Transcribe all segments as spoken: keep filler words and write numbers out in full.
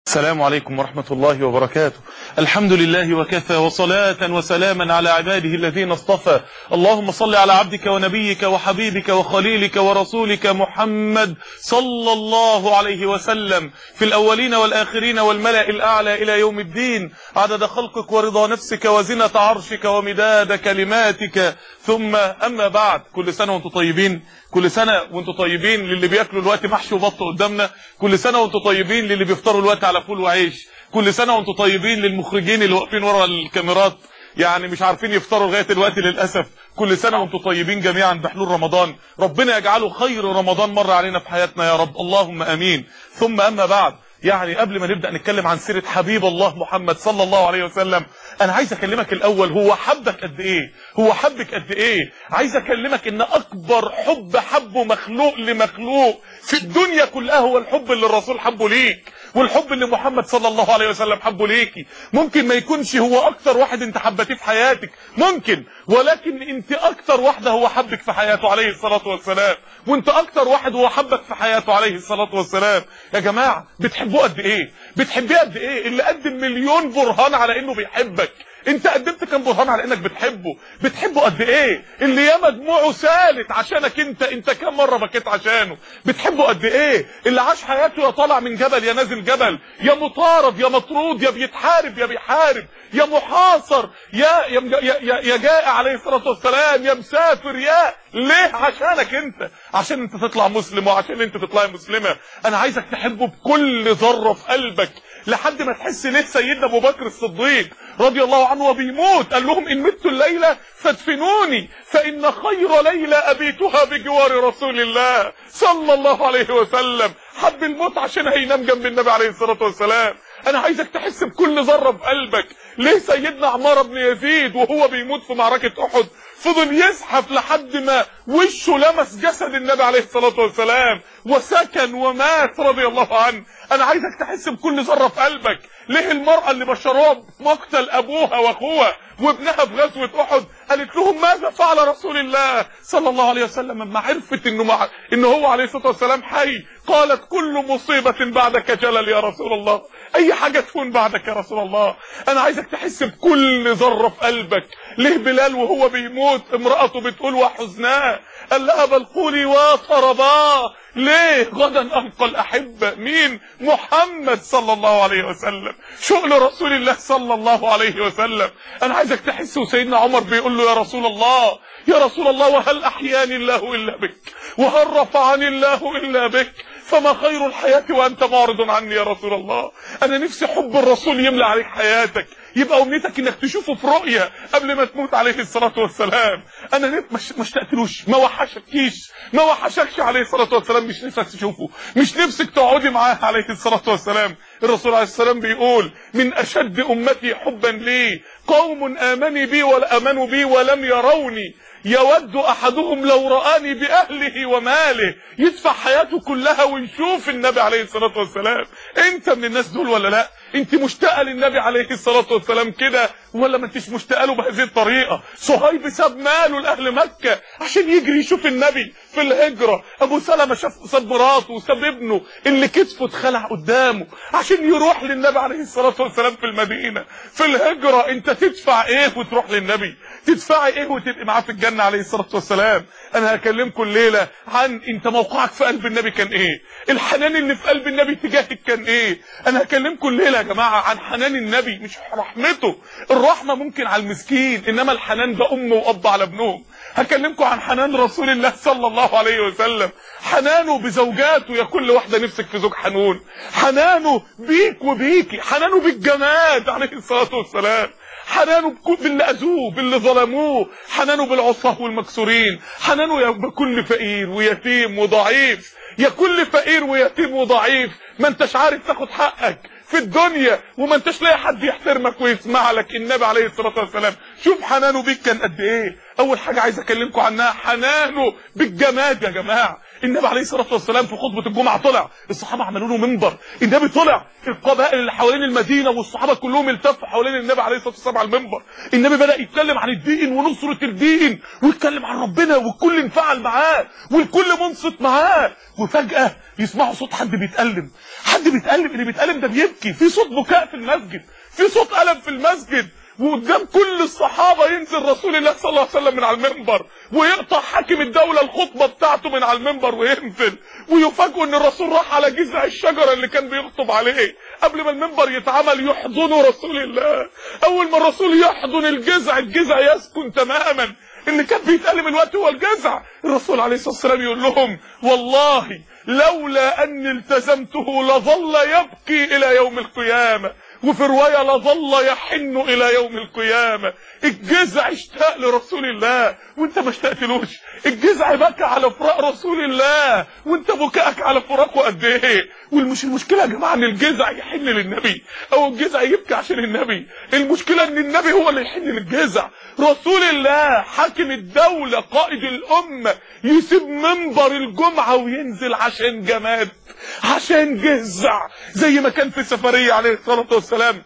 السلام عليكم ورحمة الله وبركاته. الحمد لله وكفى، وصلاة وسلاما على عباده الذين اصطفى. اللهم صل على عبدك ونبيك وحبيبك وخليلك ورسولك محمد صلى الله عليه وسلم في الأولين والآخرين والملأ الأعلى إلى يوم الدين، عدد خلقك ورضا نفسك وزنة عرشك ومداد كلماتك. ثم أما بعد، كل سنة وانتم طيبين، كل سنة وانتم طيبين للي بياكلوا الوقت محشي وبط قدامنا، كل سنة وانتم طيبين للي بيفطروا الوقت على فول وعيش، كل سنة وانتم طيبين للمخرجين اللي واقفين ورا الكاميرات يعني مش عارفين يفطروا لغايه دلوقتي للاسف. كل سنه وانتم طيبين جميعا بحلول رمضان، ربنا يجعله خير رمضان مر علينا في حياتنا يا رب، اللهم امين. ثم اما بعد، يعني قبل ما نبدا نتكلم عن سيره حبيب الله محمد صلى الله عليه وسلم، انا عايز اكلمك الاول هو حبك قد ايه، هو حبك قد ايه. عايز اكلمك ان اكبر حب حبه مخلوق لمخلوق في الدنيا كلها هو الحب اللي الرسول حبه ليك، والحب اللي محمد صلى الله عليه وسلم حبه ليكي. ممكن ما يكونش هو اكتر واحد انت حبتيه في حياتك، ممكن، ولكن انت اكتر واحده هو حبك في حياته عليه الصلاه والسلام، وانت اكتر واحد هو حبك في حياته عليه الصلاه والسلام. يا جماعه بتحبوه قد ايه؟ بتحبيه قد ايه؟ اللي قدم مليون برهان على انه بيحبك، انت قدمت كام برهان على انك بتحبه؟ بتحبه قد ايه؟ اللي ياما دموعه سالت عشانك انت، انت كام مره بكيت عشانه؟ بتحبه قد ايه؟ اللي عاش حياته يا طالع من جبل يا نازل جبل، يا مطارد يا مطرود، يا بيتحارب يا بيحارب، يا محاصر يا يا يا, يا جائع عليه الصلاه والسلام، يا مسافر، يا ليه؟ عشانك انت، عشان انت تطلع مسلم وعشان انت تطلعي مسلمه. انا عايزك تحبه بكل ذره في قلبك لحد ما تحس ليه سيدنا ابو بكر الصديق رضي الله عنه وبيموت قال لهم ان مت الليله فادفنوني فان خير ليله ابيتها بجوار رسول الله صلى الله عليه وسلم. حب الموت عشان هينام جنب النبي عليه الصلاه والسلام. انا عايزك تحس بكل ذره في قلبك ليه سيدنا عمار بن يزيد وهو بيموت في معركه احد فضل يزحف لحد ما وشه لمس جسد النبي عليه الصلاه والسلام وسكن ومات رضي الله عنه. انا عايزك تحس بكل ذره في قلبك ليه المراه اللي بشروها بمقتل ابوها واخوها وابنها في غزوه احد قالت لهم ماذا فعل رسول الله صلى الله عليه وسلم لما عرفت انه مع... انه هو عليه الصلاه والسلام حي؟ قالت كل مصيبه بعدك جلل يا رسول الله، اي حاجه تكون بعدك يا رسول الله. انا عايزك تحس بكل ذره في قلبك ليه بلال وهو بيموت امراته بتقول وحزناه قال لها بل قولي وطرباه، ليه؟ غدا القى الاحبه. مين؟ محمد صلى الله عليه وسلم، شؤل رسول الله صلى الله عليه وسلم. انا عايزك تحس وسيدنا عمر بيقول له يا رسول الله يا رسول الله وهل احياني الله الا بك وهل رفعني الله الا بك فما خير الحياه وانت معرض عني يا رسول الله. انا نفسي حب الرسول يملى عليك حياتك، يبقى امنيتك انك تشوفه في رؤيه قبل ما تموت عليه الصلاه والسلام. انا نف... مش مش تقتلوش، ما وحشكيش، ما وحشكش عليه الصلاه والسلام، مش نفسك تشوفه، مش نفسك تقعدي معاه عليه الصلاه والسلام. الرسول عليه السلام بيقول من اشد امتي حبا لي قوم امنوا بي والامنوا بي ولم يروني يود احدهم لو رآني باهله وماله، يدفع حياته كلها ويشوف النبي عليه الصلاه والسلام. انت من الناس دول ولا لا؟ انت مشتاقه للنبي عليه الصلاه والسلام كده ولا ما انتش مشتاقه له بهذه الطريقه؟ صهيب ساب ماله لاهل مكه عشان يجري يشوف النبي في الهجره، ابو سلمة شاف ساب مراته وساب ابنه اللي كتفه اتخلع قدامه عشان يروح للنبي عليه الصلاه والسلام في المدينه في الهجره. انت تدفع ايه وتروح للنبي؟ تدفعي ايه وتبقي معاه في الجنه عليه الصلاه والسلام؟ انا هكلمكم الليله عن انت موقعك في قلب النبي كان ايه، الحنان اللي في قلب النبي تجاهك كان ايه. انا هكلمكم الليله يا جماعه عن حنان النبي مش رحمته. الرحمه ممكن على المسكين، انما الحنان ده ام واب على ابنهم. هكلمكم عن حنان رسول الله صلى الله عليه وسلم، حنانه بزوجاته، يا كل واحده نفسك في زوج حنون، حنانه بيك وبيكي، حنانه بالجماد عليه الصلاه والسلام، حنانه باللي اذوه باللي ظلموه، حنانه بالعصاه والمكسورين، حنانه بكل فقير ويتيم وضعيف، يا كل فقير ويتيم وضعيف ما انتش عارف تاخد حقك في الدنيا وما انتش لاقي حد يحترمك ويسمع لك. النبي عليه الصلاه والسلام شوف حنانه بيك كان قد ايه. اول حاجه عايز اكلمكم عنها حنانه بالجماد. يا جماعه النبي عليه الصلاه والسلام في خطبه الجمعه طلع، الصحابه عملوا له منبر، النبي طلع، القبائل اللي حوالين المدينه والصحابه كلهم التفوا حوالين النبي عليه الصلاه والسلام على المنبر. النبي بدا يتكلم عن الدين ونصره الدين ويتكلم عن ربنا، والكل انفعل معاه والكل منصت معاه. وفجاه يسمعوا صوت حد بيتألم، حد بيتألم، اللي بيتألم ده بيبكي، في صوت بكاء في المسجد، في صوت ألم في المسجد. وقدام كل الصحابة ينزل رسول الله صلى الله عليه وسلم من على المنبر ويقطع حاكم الدولة الخطبة بتاعته من على المنبر وينزل، ويفاجئوا ان الرسول راح على جذع الشجرة اللي كان بيخطب عليه قبل ما المنبر يتعمل، يحضنوا رسول الله. اول ما الرسول يحضن الجذع، الجذع يسكن تماما. اللي كان بيتألم الوقت هو الجذع. الرسول عليه الصلاة والسلام يقول لهم والله لولا اني التزمته لظل يبكي الى يوم القيامة، وفي رواية لظل يحن الى يوم القيامة. الجذع اشتاق لرسول الله وانت ما اشتقتلوش. الجذع بكى على فراق رسول الله وانت بكائك على فراقه قد ايه. والمش المشكله يا جماعه ان الجذع يحن للنبي او الجذع يبكي عشان النبي، المشكله ان النبي هو اللي يحن للجذع. رسول الله حاكم الدوله قائد الامه يسيب منبر الجمعه وينزل عشان جماد، عشان جذع. زي ما كان في سفريه عليه الصلاه والسلام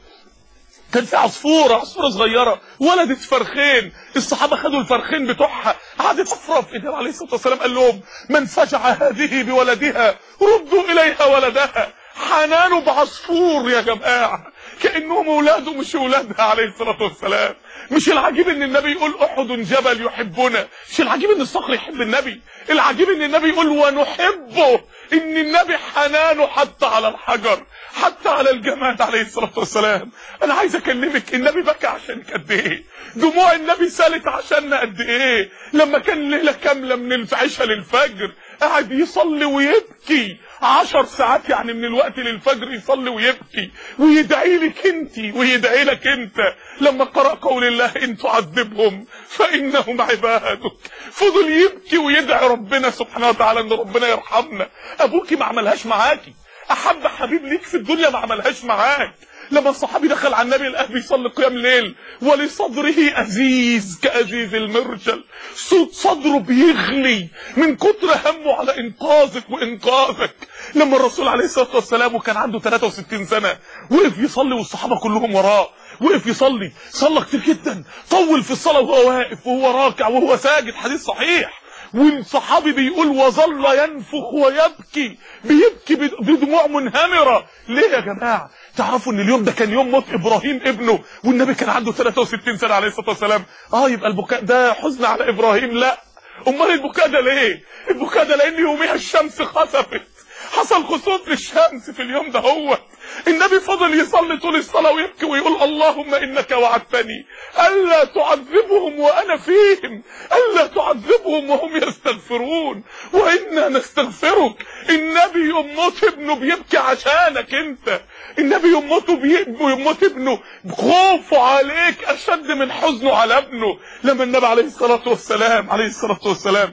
كان في عصفورة عصفورة صغيرة ولدت فرخين، الصحابة خدوا الفرخين بتوعها قعدت تفرف. النبي عليه الصلاة والسلام قال لهم من فجع هذه بولدها ردوا إليها ولدها. حنانه بعصفور يا جماعة، كأنهم اولاده مش اولادها عليه الصلاة والسلام. مش العجيب ان النبي يقول احد جبل يحبنا، مش العجيب ان الصخر يحب النبي، العجيب ان النبي يقول ونحبه، ان النبي حنانه حتى على الحجر، حتى على الجماد عليه الصلاة والسلام. انا عايز اكلمك، النبي بكى عشانك قد ايه، دموع النبي سالت عشاننا قد ايه. لما كان ليلة كاملة من العشاء للفجر قاعد يصلي ويبكي عشر ساعات، يعني من الوقت للفجر يصلي ويبكي ويدعي لك انت ويدعي لك انت. لما قرأ قول الله ان تعذبهم فانهم عبادك، فضل يبكي ويدعي ربنا سبحانه وتعالى ان ربنا يرحمنا. ابوكي ما عملهاش معاكي، احب حبيب ليك في الدنيا ما عملهاش معاك. لما الصحابي دخل على النبي لقاه بيصلي قيام ليل ولصدره ازيز كازيز المرجل، صوت صدره بيغلي من كتر همه على انقاذك وانقاذك. لما الرسول عليه الصلاه والسلام وكان عنده ثلاثة وستين سنه وقف يصلي والصحابه كلهم وراه، وقف يصلي، صلى كتير جدا، طول في الصلاه وهو واقف وهو راكع وهو ساجد، حديث صحيح. والصحابي بيقول وظل ينفخ ويبكي، بيبكي بدموع منهمرة. ليه يا جماعة؟ تعرفوا ان اليوم ده كان يوم موت ابراهيم ابنه، والنبي كان عنده ثلاثة وستين سنة عليه الصلاة والسلام. اه يبقى البكاء ده حزن على ابراهيم؟ لا. امال البكاء ده ليه؟ البكاء ده لان يوميها الشمس خسفت، حصل خسوف للشمس في اليوم ده. هو النبي فضل يصلي طول الصلاة ويبكي ويقول اللهم انك وعدتني الا تعذبهم وانا فيهم، الا تعذبهم وهم يستغفرون وانا نستغفرك. النبي يموت ابنه بيبكي عشانك انت، النبي يموت يموت ابنه خوفه عليك اشد من حزنه على ابنه. لما النبي عليه الصلاة والسلام عليه الصلاة والسلام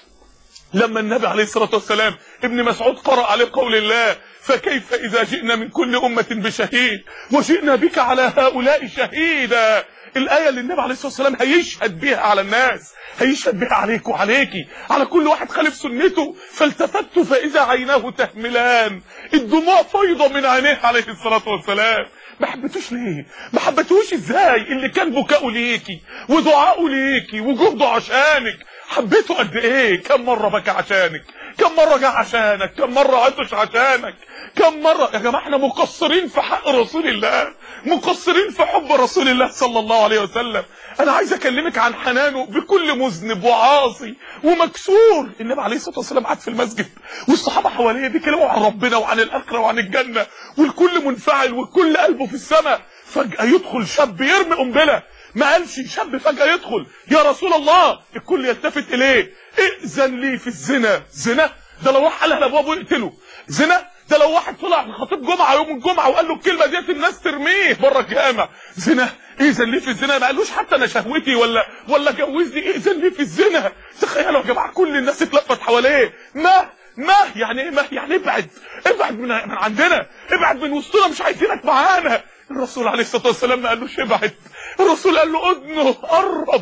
لما النبي عليه الصلاة والسلام ابن مسعود قرأ عليه قول الله فكيف إذا جئنا من كل أمة بشهيد وجئنا بك على هؤلاء شهيدا. الآية اللي النبي عليه الصلاة والسلام هيشهد بها على الناس، هيشهد بها عليك وعليكي، على كل واحد خالف سنته. فالتفت فإذا عيناه تهملان، الدموع فيضة من عينيه عليه الصلاة والسلام. ما حبيتوش ليه؟ ما حبيتوش ازاي؟ اللي كان بكاؤه ليكي ودعاؤه ليكي وجهده عشانك حبيته قد ايه؟ كم مرة بكى عشانك؟ كم مرة جاء عشانك؟ كم مرة عطش عشانك؟ كم مرة يا جماعة احنا مقصرين في حق رسول الله، مقصرين في حب رسول الله صلى الله عليه وسلم. انا عايز اكلمك عن حنانه بكل مذنب وعاصي ومكسور. النبي عليه الصلاة والسلام قعد في المسجد والصحابة حواليه بيكلموا عن ربنا وعن الاخرة وعن الجنة، والكل منفعل والكل قلبه في السماء. فجأة يدخل شاب يرمي قنبلة، ما قالش شاب فجأة يدخل يا رسول الله، الكل يلتفت اليه، ائذن لي في الزنا. زنا ده لو راح قالها لابوه يقتله، زنا ده لو واحد طلع خطيب جمعه يوم الجمعه وقال له الكلمه ديت الناس ترميه بره الجامع. زنا، ائذن لي في الزنا، ما قالوش حتى انا شهوتي ولا ولا جوزني، ائذن لي في الزنا. تخيلوا يا جماعه كل الناس اتلفت حواليه. ما ما يعني ايه؟ ما يعني ابعد ابعد من, من عندنا، ابعد من وسطنا، مش عايزينك معانا. الرسول عليه الصلاه والسلام ما قالوش ابعد، الرسول قال له اذنه قرب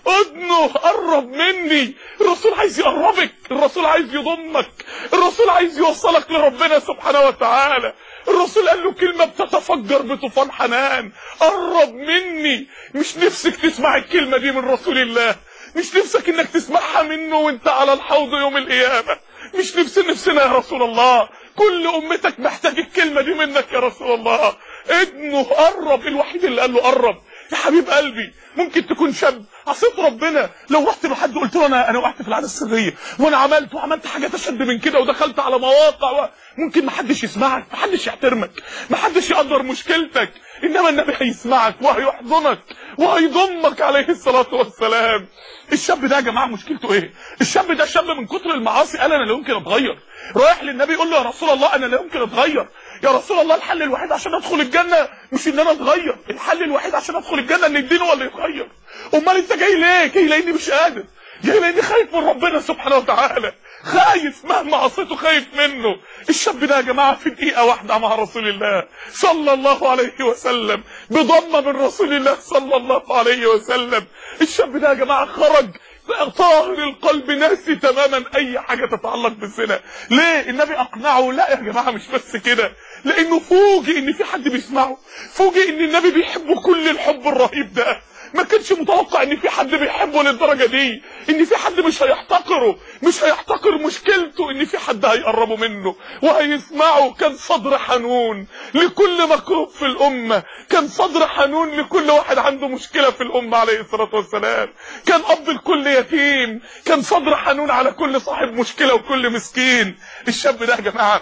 ادنه قرب مني. الرسول عايز يقربك، الرسول عايز يضمك، الرسول عايز يوصلك لربنا سبحانه وتعالى. الرسول قال له كلمة بتتفجر بطوفان حنان، قرب مني. مش نفسك تسمع الكلمة دي من رسول الله؟ مش نفسك انك تسمعها منه وانت على الحوض يوم القيامة؟ مش نفس نفسنا يا رسول الله؟ كل امتك محتاج الكلمة دي منك يا رسول الله. ابنه قرب، الوحيد اللي قال له قرب. يا حبيب قلبي، ممكن تكون شاب عصيت ربنا، لو رحت لحد قلت له انا انا وقعت في العاده السريه وانا عملت وعملت حاجات اشد من كده ودخلت على مواقع و... ممكن محدش يسمعك، محدش يحترمك، محدش يقدر مشكلتك، انما النبي هيسمعك وهيحضنك وهيضمك عليه الصلاه والسلام. الشاب ده يا جماعه مشكلته ايه؟ الشاب ده شاب من كتر المعاصي قال انا لا يمكن اتغير، رايح للنبي يقول له يا رسول الله انا لا يمكن اتغير، يا رسول الله الحل الوحيد عشان ادخل الجنه مش ان انا اتغير، الحل الوحيد عشان ادخل الجنه ان الدين هو اللي يتغير. امال انت جاي ليه؟ جاي لاني مش قادر، جاي لاني خايف من ربنا سبحانه وتعالى، خايف مهما عصيته خايف منه. الشاب ده يا جماعه في دقيقه واحده مع رسول الله صلى الله عليه وسلم، بضمه من رسول الله صلى الله عليه وسلم، الشاب ده يا جماعه خرج طاهر القلب ناسي تماما اي حاجه تتعلق بالزنا. ليه؟ النبي اقنعه. لا يا جماعه مش بس كده، لانه فوجئ ان في حد بيسمعه، فوجئ ان النبي بيحبه كل الحب الرهيب ده. ما كانش متوقع ان في حد بيحبه للدرجه دي، ان في حد مش هيحتقره، مش هيحتقر مشكلته، ان في حد هيقربه منه وهيسمعه. كان صدر حنون لكل مكروب في الامه، كان صدر حنون لكل واحد عنده مشكله في الامه عليه الصلاه والسلام، كان اب لكل يتيم، كان صدر حنون على كل صاحب مشكله وكل مسكين. الشاب ده يا جماعه،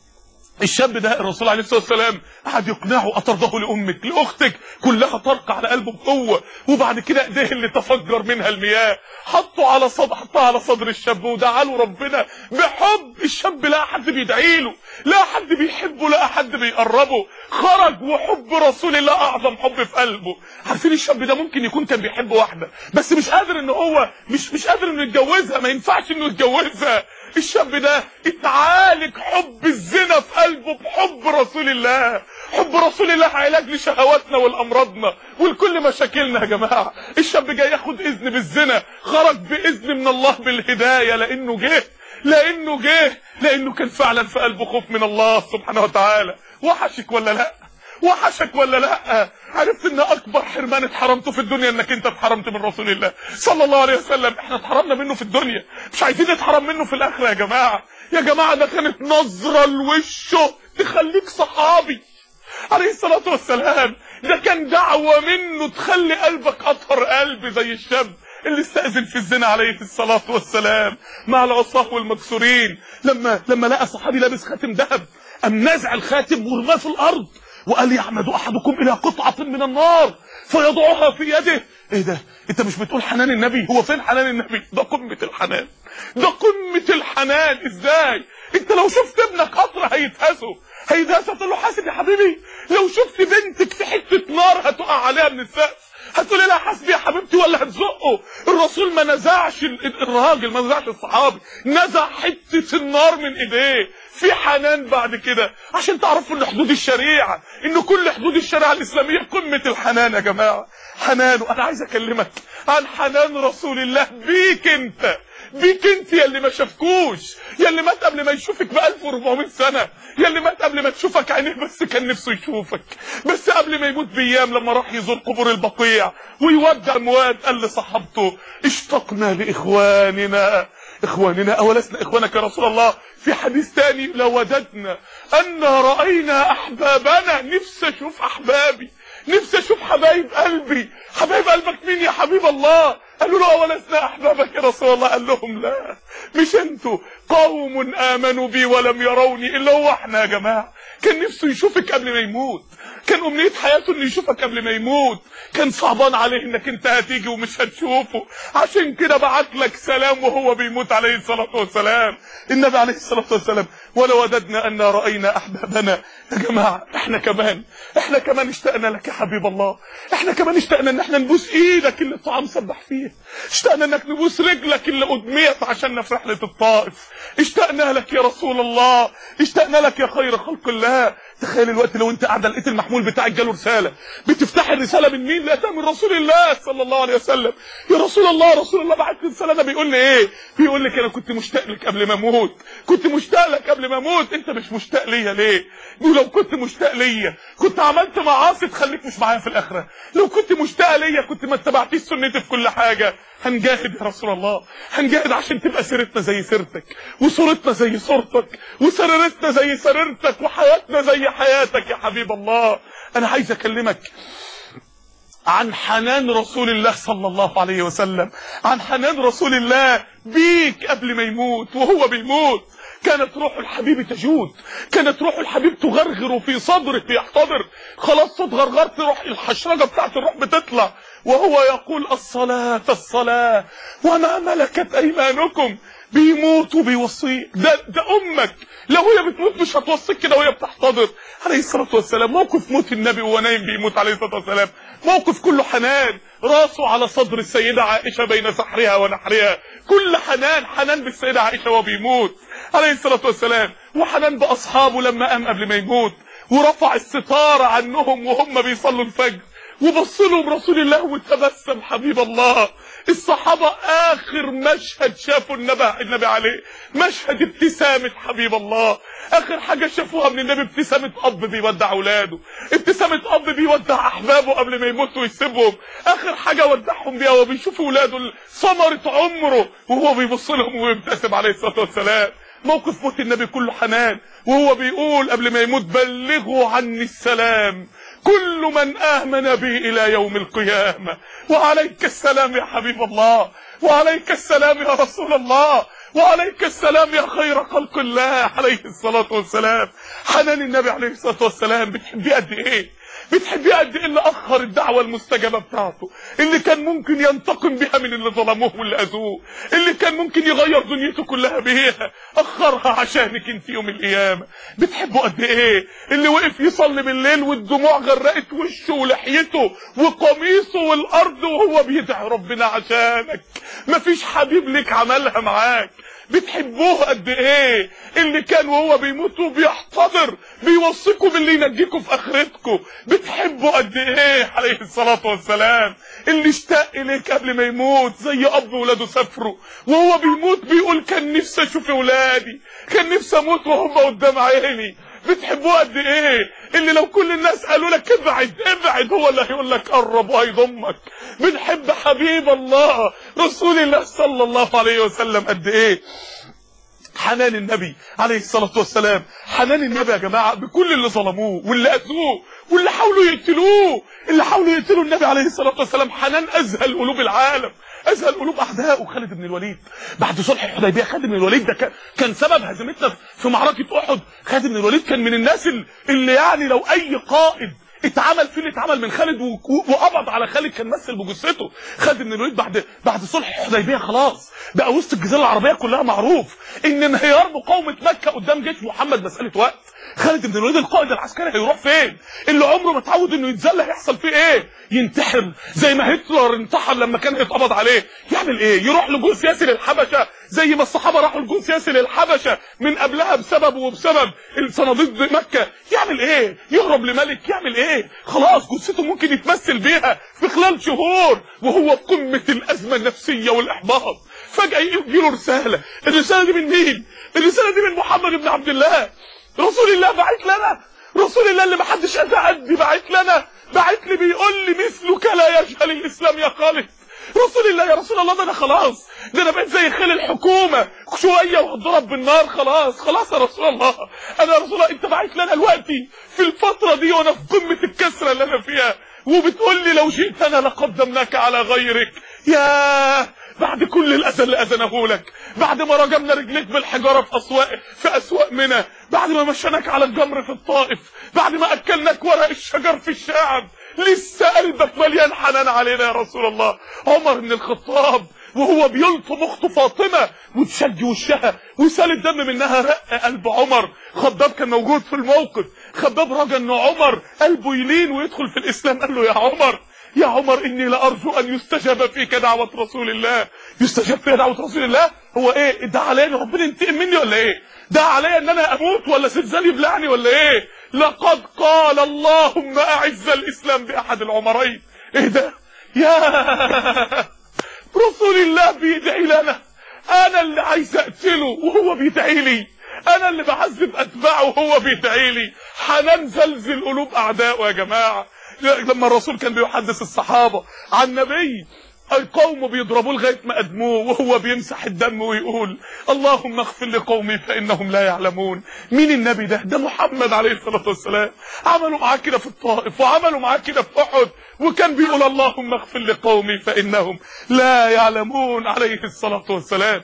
الشاب ده الرسول عليه الصلاه والسلام قعد يقنعه اطرده لامك لاختك، كلها طرق على قلبه بقوه، وبعد كده ايديه اللي تفجر منها المياه حطه على صدر حطها على صدر الشاب ودعا له ربنا بحب. الشاب لا حد بيدعي له، لا حد بيحبه، لا حد بيقربه، خرج وحب رسول الله اعظم حب في قلبه. عارفين الشاب ده ممكن يكون كان بيحب واحده بس مش قادر ان هو مش مش قادر انه يتجوزها، ما ينفعش انه يتجوزها. الشاب ده اتعالج حب الزنا في قلبه بحب رسول الله. حب رسول الله علاج لشهواتنا والامراضنا ولكل مشاكلنا يا جماعه. الشاب جاي ياخد اذن بالزنا، خرج باذن من الله بالهدايه، لانه جه لانه جه لانه كان فعلا في قلبه خوف من الله سبحانه وتعالى. وحشك ولا لا؟ وحشك ولا لا؟ عرفت ان اكبر حرمان اتحرمته في الدنيا انك انت اتحرمت من رسول الله صلى الله عليه وسلم. احنا اتحرمنا منه في الدنيا، مش عايزين نتحرم منه في الاخره يا جماعه. يا جماعه ده كانت نظره لوشه تخليك صحابي عليه الصلاه والسلام، ده كان دعوه منه تخلي قلبك اطهر قلب زي الشاب اللي استأذن في الزنا عليه الصلاه والسلام مع العصاه والمكسورين. لما لما لقى صحابي لابس خاتم ذهب قام نازع الخاتم ورماه في الارض وقال يعمد احدكم الى قطعه من النار فيضعها في يده. ايه ده؟ انت مش بتقول حنان النبي؟ هو فين حنان النبي؟ ده قمه الحنان، ده قمه الحنان. ازاي انت لو شفت ابنك قطر هيتهسه هيتهسه تقول له حاسب يا حبيبي؟ لو شفت بنتك في حته نار هتقع عليها من السقف هتقول لها حاسبي يا حبيبتي ولا هتزقه؟ الرسول ما نزعش الراجل، ما نزعش الصحابي، نزع حته النار من ايديه. في حنان بعد كده عشان تعرفوا ان حدود الشريعه، ان كل حدود الشريعه الاسلاميه قمه الحنان يا جماعه. حنان. وانا عايز اكلمك عن حنان رسول الله بيك انت، بيك انت يا اللي ما شافكوش، يا اللي مات قبل ما يشوفك ب ألف وأربعمائة سنه، يا اللي مات قبل ما تشوفك عينيه بس كان نفسه يشوفك، بس قبل ما يموت بايام لما راح يزور قبور البقيع ويودع اموات قال لصحابته اشتقنا لاخواننا. اخواننا اولسنا اخوانك يا رسول الله؟ في حديث تاني لوددنا ان راينا احبابنا. نفسي اشوف احبابي، نفسي اشوف حبايب قلبي. حبايب قلبك مين يا حبيب الله؟ قالوا له اولسنا احبابك يا رسول الله؟ قال لهم لا، مش انتوا، قوم امنوا بي ولم يروني الا هو احنا يا جماعه. كان نفسه يشوفك قبل ما يموت، كان امنيه حياته انه يشوفك قبل ما يموت، كان صعبان عليه انك انت هتيجي ومش هتشوفه، عشان كده بعت لك سلام وهو بيموت عليه الصلاه والسلام. النبي عليه الصلاه والسلام ولو وددنا ان راينا احبابنا. يا جماعه احنا كمان احنا كمان اشتقنا لك يا حبيب الله، احنا كمان اشتقنا ان احنا نبوس ايدك اللي الطعام سبح فيها، اشتقنا انك نبوس رجلك اللي ادميت عشاننا في رحله الطائف، اشتقنا لك يا رسول الله، اشتقنا لك يا خير خلق الله. تخيل الوقت لو انت قاعده لقيت المحمود المحمول بتاعك جاله رساله، بتفتح الرساله من مين؟ لقيتها من رسول الله صلى الله عليه وسلم. يا رسول الله، رسول الله بعت لي رساله، ده بيقول لي ايه؟ بيقول لك انا كنت مشتاق لك قبل ما اموت، كنت مشتاق لك قبل ما اموت، انت مش مشتاق ليا ليه؟ ولو كنت مشتاق ليا كنت عملت معاصي تخليك مش معايا في الاخره، لو كنت مشتاق ليا كنت ما اتبعتيش سنتي في كل حاجه. هنجاهد يا رسول الله، هنجاهد عشان تبقى سيرتنا زي سيرتك، وصورتنا زي صورتك، وسريرتنا زي سريرتك، وحياتنا زي حياتك يا حبيب الله. انا عايز اكلمك عن حنان رسول الله صلى الله عليه وسلم، عن حنان رسول الله بيك قبل ما يموت. وهو بيموت كانت روح الحبيب تجود، كانت روح الحبيب تغرغر في صدره يحتضر، خلاص صوت غرغرت روح الحشرجه بتاعت الروح بتطلع، وهو يقول الصلاة الصلاة وما ملكت ايمانكم. بيموت وبيوصيك. ده ده امك لو هي بتموت مش هتوصيك كده وهي بتحتضر عليه الصلاه والسلام. موقف موت النبي وهو نايم بيموت عليه الصلاه والسلام موقف كله حنان، راسه على صدر السيده عائشه بين سحرها ونحرها، كل حنان، حنان بالسيده عائشه وهو بيموت عليه الصلاه والسلام، وحنان باصحابه لما قام قبل ما يموت ورفع الستاره عنهم وهم بيصلوا الفجر وبص لهم رسول الله وتبسم حبيب الله. الصحابة اخر مشهد شافوا النبي النبي عليه مشهد ابتسامة حبيب الله، اخر حاجة شافوها من النبي ابتسامة اب بيودع اولاده، ابتسامة اب بيودع احبابه قبل ما يموتوا ويسيبهم، اخر حاجة ودعهم بيها وهو بيشوف اولاده ثمرة عمره وهو بيبص لهم ويبتسم عليه الصلاة والسلام. موقف موت النبي كله حنان، وهو بيقول قبل ما يموت بلغوا عني السلام كل من آمن بي إلى يوم القيامة. وعليك السلام يا حبيب الله، وعليك السلام يا رسول الله، وعليك السلام يا خير خلق الله عليه الصلاة والسلام. حنان النبي عليه الصلاة والسلام بتحبيه قد ايه؟ بتحبيه قد ايه؟ اللي اخر الدعوة المستجابة بتاعته، اللي كان ممكن ينتقم بها من اللي ظلموه واللي اذوه، اللي كان ممكن يغير دنيته كلها بيها، اخرها عشانك انت يوم القيامة. بتحبه قد ايه؟ اللي وقف يصلي بالليل والدموع غرقت وشه ولحيته وقميصه والارض وهو بيدعي ربنا عشانك. مفيش حبيب لك عملها معاك. بتحبوه قد ايه؟ اللي كان وهو بيموت وبيحتضر بيوصيكم باللي ينجيكم في اخرتكم. بتحبه قد ايه عليه الصلاة والسلام؟ اللي اشتاق اليك قبل ما يموت زي اب ولاده سافروا وهو بيموت بيقول كان نفسي اشوف ولادي، كان نفسي اموت وهم قدام عيني. بتحبوه قد ايه؟ اللي لو كل الناس قالوا لك ابعد ابعد هو اللي هيقول لك قرب وهيضمك. بنحب حبيب الله رسول الله صلى الله عليه وسلم قد ايه؟ حنان النبي عليه الصلاة والسلام، حنان النبي يا جماعة بكل اللي ظلموه واللي اذوه واللي حاولوا يقتلوه، اللي حاولوا يقتلوا النبي عليه الصلاة والسلام. حنان اذهل قلوب العالم، اذهل قلوب اعدائه. خالد بن الوليد بعد صلح الحديبيه، خالد بن الوليد ده كان سبب هزيمتنا في معركه احد. خالد بن الوليد كان من الناس اللي يعني لو اي قائد اتعمل فيه اللي اتعمل من خالد وقبض على خالد كان مثل بجثته. خالد بن الوليد بعد بعد صلح الحديبيه خلاص بقى وسط الجزيره العربيه كلها معروف ان انهيار مقاومه مكه قدام جيش محمد مساله وقت. خالد بن الوليد القائد العسكري هيروح فين؟ اللي عمره ما اتعود انه يتذل هيحصل فيه ايه؟ ينتحر زي ما هتلر انتحر لما كان هيتقبض عليه. يعمل ايه؟ يروح لجول سياسي للحبشه زي ما الصحابه راحوا لجول سياسي للحبشه من قبلها بسبب وبسبب الصناديق مكه. يعمل ايه؟ يهرب لملك. يعمل ايه؟ خلاص جثته ممكن يتمثل بيها في خلال شهور وهو قمه الازمه النفسيه والاحباط. فجاه يجي له رساله، الرساله دي من مين؟ الرساله دي من محمد بن عبد الله رسول الله. بعت لنا رسول الله اللي محدش اتعدي، بعت لنا بعت لي بيقول لي مثلك لا يجهل الاسلام يا خالد. رسول الله يا رسول الله ده انا خلاص، ده انا بقيت زي خيل الحكومه شويه وهضرب بالنار. خلاص خلاص يا رسول الله، انا يا رسول الله انت بعت لنا دلوقتي في الفتره دي وانا في قمه الكسره اللي انا فيها وبتقول لي لو جئتنا لقدمناك على غيرك. ياه بعد كل الاذى اللي اذنه لك، بعد ما رجمنا رجليك بالحجاره في اسواق في اسواق منى، بعد ما مشيناك على الجمر في الطائف، بعد ما اكلناك ورق الشجر في الشعب، لسه قلبك مليان حنان علينا يا رسول الله. عمر بن الخطاب وهو بيلطم اخته فاطمه وتشج وشها وسال الدم منها رق قلب عمر. خباب كان موجود في الموقف، خباب رجا ان عمر قلبه يلين ويدخل في الاسلام. قال له يا عمر يا عمر اني لارجو ان يستجاب فيك دعوه رسول الله. يستجاب فيها دعوه رسول الله؟ هو ايه ده عليا ربنا ينتقم مني ولا ايه؟ ده عليا ان انا اموت ولا زلزال يبلعني ولا ايه؟ لقد قال اللهم اعز الاسلام باحد العمرين. ايه ده يا رسول الله بيدعي لنا، انا اللي عايز اقتله وهو بيدعي لي، انا اللي بعذب اتباعه وهو بيدعي لي. حنان زلزل قلوب اعدائه يا جماعه. لما الرسول كان بيحدث الصحابه عن نبي القوم بيضربوه لغايه ما ادموه وهو بيمسح الدم ويقول اللهم اغفر لقومي فانهم لا يعلمون. مين النبي ده؟ ده محمد عليه الصلاه والسلام. عملوا معاه كده في الطائف وعملوا معاه كده في احد، وكان بيقول اللهم اغفر لقومي فانهم لا يعلمون عليه الصلاه والسلام.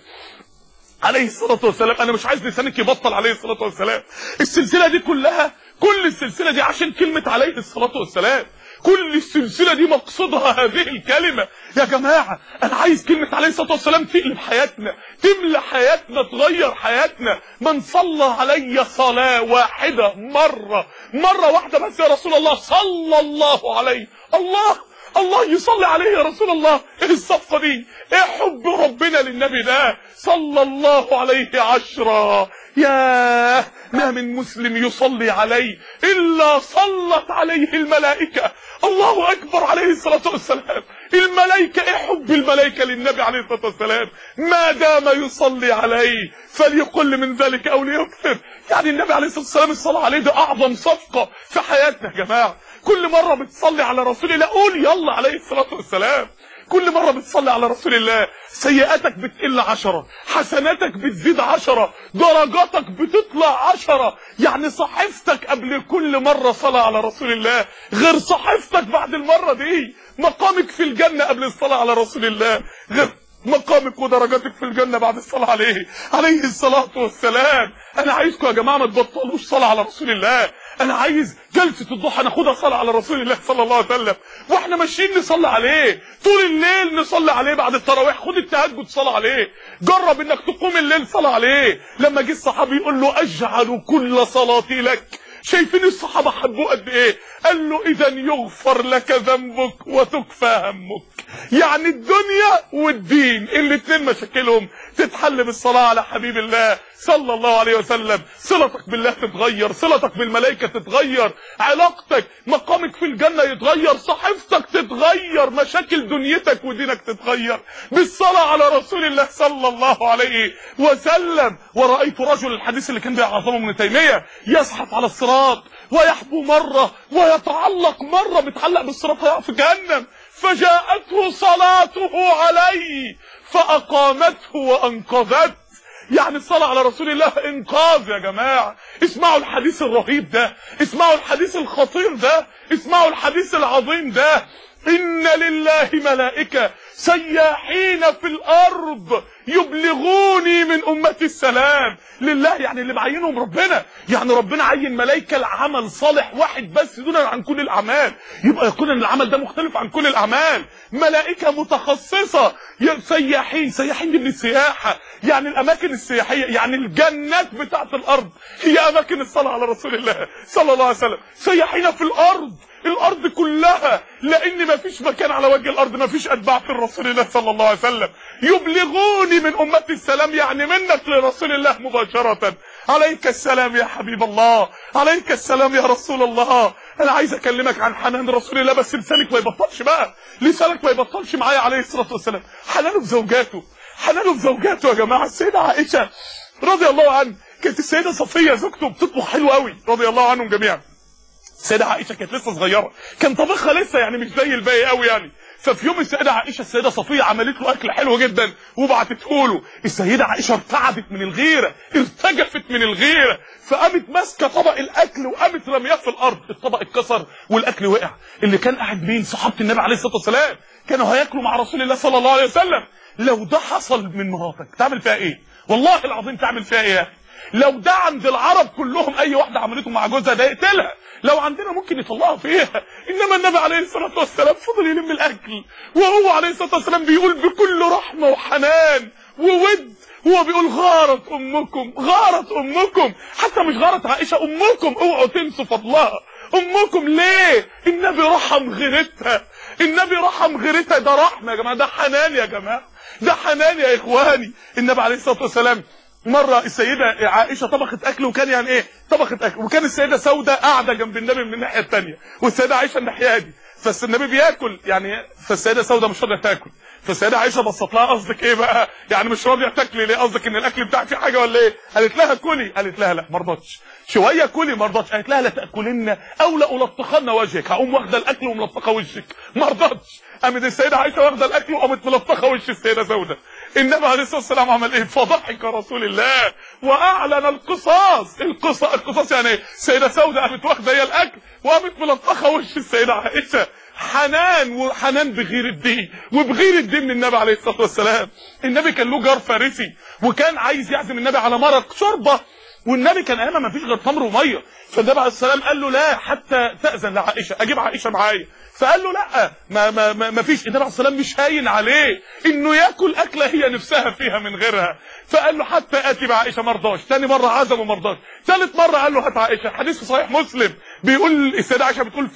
عليه الصلاه والسلام. انا مش عايز لسانك يبطل عليه الصلاه والسلام. السلسله دي كلها، كل السلسله دي عشان كلمه عليه الصلاه والسلام. كل السلسله دي مقصدها هذه الكلمه يا جماعه. انا عايز كلمه عليه الصلاه والسلام تقلب حياتنا، تملى حياتنا، تغير حياتنا. من صلى علي صلاه واحده مره مره واحده بس يا رسول الله صلى الله عليه، الله الله يصلي عليه يا رسول الله. ايه الصفقه دي؟ ايه حب ربنا للنبي ده؟ صلى الله عليه عشرة. ياه، ما من مسلم يصلي عليه الا صلت عليه الملائكه. الله اكبر عليه الصلاه والسلام. الملائكه، ايه حب الملائكه للنبي عليه الصلاه والسلام. ما دام يصلي عليه فليقل من ذلك او ليكثر. يعني النبي عليه الصلاه والسلام الصلاه عليه ده اعظم صفقه في حياتنا يا جماعه. كل مره بتصلي على رسول الله قول يلا عليه الصلاه والسلام. كل مرة بتصلي على رسول الله سيئاتك بتقل عشرة، حسناتك بتزيد عشرة، درجاتك بتطلع عشرة. يعني صحيفتك قبل كل مرة صلاة على رسول الله غير صحيفتك بعد المرة دي. مقامك في الجنة قبل الصلاة على رسول الله غير مقامك ودرجاتك في الجنة بعد الصلاة عليه عليه الصلاة والسلام. انا عايزكم يا جماعة ما تبطلوش صلاة على رسول الله. انا عايز جلسة الضحى ناخدها صلاة على رسول الله صلى الله عليه وسلم، واحنا ماشيين نصلي عليه طول الليل، نصلي عليه بعد التراويح، خد التهجد صلاة عليه. جرب انك تقوم الليل صلاة عليه. لما جه الصحابي يقول له اجعل كل صلاتي لك، شايفين الصحابة حبوه قد ايه؟ قال له اذا يغفر لك ذنبك وتكفى همك. يعني الدنيا والدين الاتنين مشاكلهم تتحل بالصلاة على حبيب الله صلى الله عليه وسلم. صلتك بالله تتغير، صلتك بالملائكة تتغير، علاقتك مقامك في الجنة يتغير، صحيفتك تتغير، مشاكل دنيتك ودينك تتغير بالصلاة على رسول الله صلى الله عليه وسلم. ورأيت رجل، الحديث اللي كان بيعظمه ابن تيمية، يزحف على الصراط ويحبو مرة ويتعلق مرة، بيتعلق بالصراط هيقع في جهنم، فجاءته صلاته عليه فأقامته وأنقذته. يعني الصلاة على رسول الله انقاذ يا جماعة. اسمعوا الحديث الرهيب ده، اسمعوا الحديث الخطير ده، اسمعوا الحديث العظيم ده. إن لله ملائكة سياحين في الأرض يبلغوني من أمتي السلام. لله يعني اللي معينهم ربنا، يعني ربنا عين ملائكة لعمل صالح واحد بس دونا عن كل الأعمال، يبقى يكون ان العمل ده مختلف عن كل الأعمال. ملائكة متخصصة سياحين، سياحين دي من السياحة يعني الأماكن السياحية، يعني الجنات بتاعت الأرض هي أماكن الصلاة على رسول الله صلى الله عليه وسلم. سياحين في الأرض، الأرض كلها، لأن ما فيش مكان على وجه الأرض ما فيش أتباع في الرسول الله صلى الله عليه وسلم. يبلغوني من أمتي السلام، يعني منك لرسول الله مباشرة. عليك السلام يا حبيب الله، عليك السلام يا رسول الله. أنا عايز أكلمك عن حنان رسول الله، بس لسانك ما يبطلش بقى، لسانك ما يبطلش معايا عليه الصلاة والسلام. حنانه بزوجاته، حنانه بزوجاته يا جماعة. السيدة عائشة رضي الله عنها كانت السيدة صفية زوجته بتطبخ حلو قوي رضي الله عنهم جميعا. السيدة عائشة كانت لسه صغيرة، كان طبخها لسه يعني مش زي الباقي قوي يعني. ففي يوم السيدة عائشة السيدة صفية عملت له أكل حلو جدا وبعتته له. السيدة عائشة ارتعبت من الغيرة، ارتجفت من الغيرة، فقامت ماسكة طبق الأكل وقامت رمياه في الأرض. الطبق اتكسر والأكل وقع. اللي كان قاعد مين؟ صحابة النبي عليه الصلاة والسلام، كانوا هياكلوا مع رسول الله صلى الله عليه وسلم. لو ده حصل من مراتك تعمل فيها ايه؟ والله العظيم تعمل فيها ايه يا اخي؟ لو ده عند العرب كلهم اي واحدة عملته مع جوزها ده يقتلها، لو عندنا ممكن يطلعوا فيها. انما النبي عليه الصلاة والسلام فضل يلم الاكل وهو عليه الصلاة والسلام بيقول بكل رحمة وحنان وود، هو بيقول غارت امكم، غارت امكم، حتى مش غارت عائشة، امكم اوعوا تنسوا فضلها. امكم ليه؟ النبي رحم غيرتها، النبي رحم غيرتها. ده رحمة يا جماعة، ده حنان يا جماعة، ده حنان يا اخواني. النبي عليه الصلاة والسلام مره السيده عائشه طبخت اكل، وكان يعني ايه طبخت اكل، وكان السيده سوده قاعده جنب النبي من الناحيه الثانيه والسيده عائشه الناحيه دي، فالنبي بياكل يعني، فالسيده سوده مش راضيه تاكل، فالسيده عائشه بصت لها قصدك ايه بقى؟ يعني مش راضيه تاكلي ليه؟ قصدك ان الاكل بتاعك فيه حاجه ولا ايه؟ قالت لها كلي، قالت لها لا ما رضتش، شويه كلي ما رضتش، قالت لها لا تاكلن او لا الطخن وجهك، هقوم واخده الاكل وملطخه وشك، ما رضتش، قامت السيده عائشه واخده الاكل وقامت ملطخه وش السيده سوده. النبي عليه الصلاه والسلام عمل ايه؟ فضحك رسول الله واعلن القصاص، القصاص القصاص يعني ايه؟ السيده سوده قامت واخده هي الاكل وقامت ملطخه وش السيده عائشه. حنان، وحنان بغير الدين وبغير الدين من النبي عليه الصلاه والسلام. النبي كان له جار فارسي وكان عايز يعزم النبي على مرق شوربه، والنبي كان ايامها ما فيش غير تمر وميه، فالنبي عليه السلام قال له لا حتى تاذن لعائشه، اجيب عائشه معايا، فقال له لا ما ما ما, ما فيش. النبي عليه السلام مش هاين عليه انه ياكل اكله هي نفسها فيها من غيرها، فقال له حتى اتي بعائشه، ما رضاش. ثاني مره عزمه ما رضاش، ثالث مره قال له هات عائشه. حديث في صحيح مسلم بيقول السيده عائشه بتقول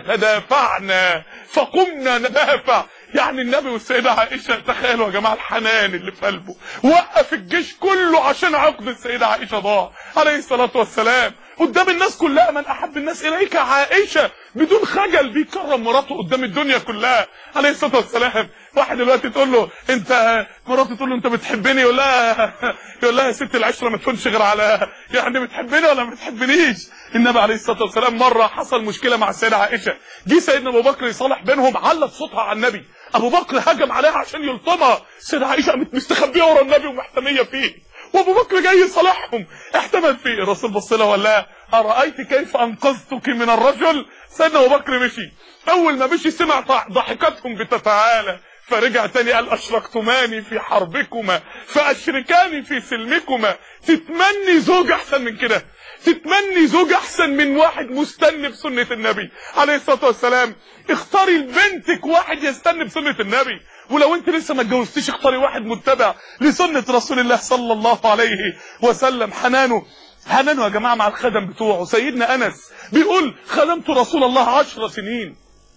فتدافعنا فقمنا ندافع، يعني النبي والسيده عائشه، تخيلوا يا جماعه الحنان اللي في قلبه، وقف الجيش كله عشان عقد السيده عائشه ضاع عليه الصلاه والسلام قدام الناس كلها. من احب الناس اليك عائشه، بدون خجل بيكرم مراته قدام الدنيا كلها عليه الصلاه والسلام. واحد دلوقتي تقول له انت، مراته تقول له انت بتحبني، يقول لها يقول لها يا ست العشره ما تكونش غير على يعني بتحبني ولا ما بتحبنيش. النبي عليه الصلاه والسلام مره حصل مشكله مع السيده عائشه، جه سيدنا ابو بكر يصالح بينهم، علت صوتها على النبي، ابو بكر هجم عليها عشان يلطمها، السيده عائشه قامت مستخبيه ورا النبي ومحتميه فيه، وابو بكر جاي يصالحهم، احتمل فيه. الرسول بص لها وقال لها ارايت كيف انقذتك من الرجل؟ سيدنا ابو بكر مشي، اول ما مشي سمع ضحكتهم بتتعالى، فرجع تاني قال اشركتماني في حربكما فاشركاني في سلمكما. تتمني زوج احسن من كده؟ تتمني زوج احسن من واحد مستني بسنه النبي عليه الصلاه والسلام؟ اختاري لبنتك واحد يستني بسنه النبي، ولو انت لسه ما اتجوزتيش اختاري واحد متبع لسنه رسول الله صلى الله عليه وسلم. حنانه حنانه يا جماعه مع الخدم بتوعه. سيدنا انس بيقول خدمت رسول الله عشر سنين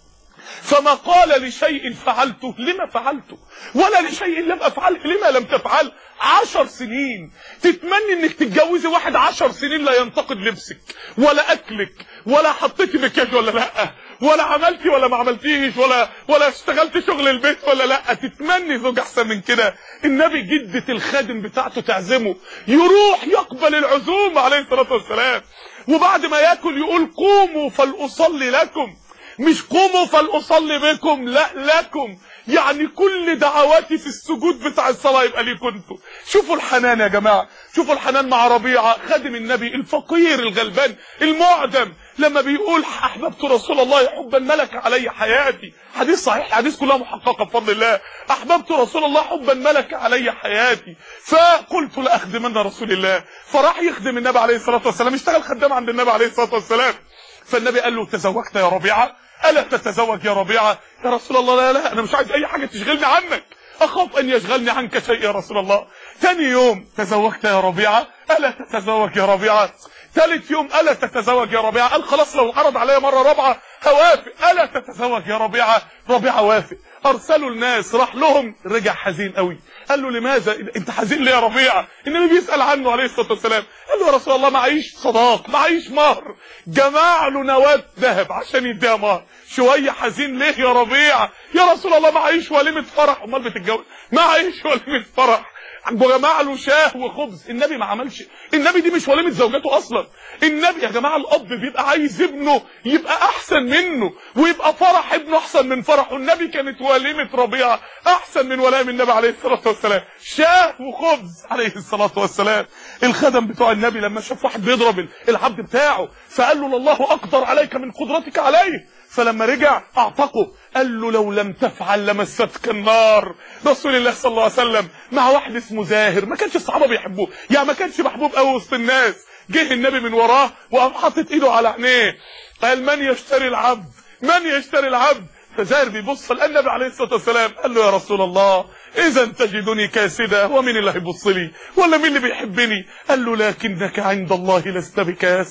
فما قال لشيء فعلته لما فعلته، ولا لشيء لم افعله لما لم تفعل. عشر سنين. تتمني انك تتجوزي واحد عشر سنين لا ينتقد لبسك ولا اكلك ولا حطيتي مكياج ولا لا، ولا عملتي ولا ما عملتيش، ولا ولا اشتغلتي شغل البيت ولا لا. تتمني زوج احسن من كده. النبي جدة الخادم بتاعته تعزمه يروح يقبل العزومه عليه الصلاه والسلام، وبعد ما ياكل يقول قوموا فلأصلي لكم، مش قوموا فلأصلي بكم، لا لكم، يعني كل دعواتي في السجود بتاع الصلاه يبقى ليكم انتوا. شوفوا الحنان يا جماعه، شوفوا الحنان مع ربيعه خادم النبي الفقير الغلبان المعدم، لما بيقول احببت رسول الله حبا ملك علي حياتي، حديث صحيح، حديث كلها محققه بفضل الله، احببت رسول الله حبا ملك علي حياتي، فقلت لاخدمن رسول الله، فراح يخدم النبي عليه الصلاه والسلام، اشتغل خدام عند النبي عليه الصلاه والسلام. فالنبي قال له تزوجت يا ربيعه؟ الا تتزوج يا ربيعه؟ يا رسول الله لا لا انا مش عايز اي حاجه تشغلني عنك، اخاف ان يشغلني عنك شيء يا رسول الله. ثاني يوم تزوجت يا ربيعه؟ الا تتزوج يا ربيعه؟ ثالث يوم الا تتزوج يا ربيعه؟ قال خلاص لو عرض عليا مره رابعه هوافق. الا تتزوج يا ربيعه؟ ربيعه وافق. ارسلوا الناس، راح لهم، رجع حزين قوي، قال له لماذا انت حزين ليه يا ربيعه؟ النبي بيسال عنه عليه الصلاه والسلام، قال له يا رسول الله معيش صداق، معيش مهر. جمع له نواه ذهب عشان يديها مهر. شويه حزين ليه يا ربيعه؟ يا رسول الله معيش وليمه فرح. امال بتتجوز؟ معيش وليمه فرح. جمع له شاه وخبز. النبي ما عملش، النبي دي مش وليمه زوجته اصلا. النبي يا جماعه الاب بيبقى عايز ابنه يبقى احسن منه، ويبقى فرح ابنه احسن من فرحه. النبي كانت وليمه ربيعه احسن من ولائم النبي عليه الصلاه والسلام، شاه وخبز عليه الصلاه والسلام. الخدم بتوع النبي لما شاف واحد بيضرب العبد بتاعه فقال له لله اقدر عليك من قدرتك عليه، فلما رجع اعتقه، قال له لو لم تفعل لمستك النار. رسول الله صلى الله عليه وسلم مع واحد اسمه زاهر، ما كانش الصحابه بيحبوه، يعني ما كانش محبوب قوي وسط الناس. جه النبي من وراه وقام حاطط ايده على عينيه، قال من يشتري العبد؟ من يشتري العبد؟ فزاهر بيبص للنبي عليه الصلاه والسلام، قال له يا رسول الله اذا تجدني كاسدا، هو مين اللي هيبص لي؟ ولا مين اللي بيحبني؟ قال له لكنك عند الله لست بكاسد،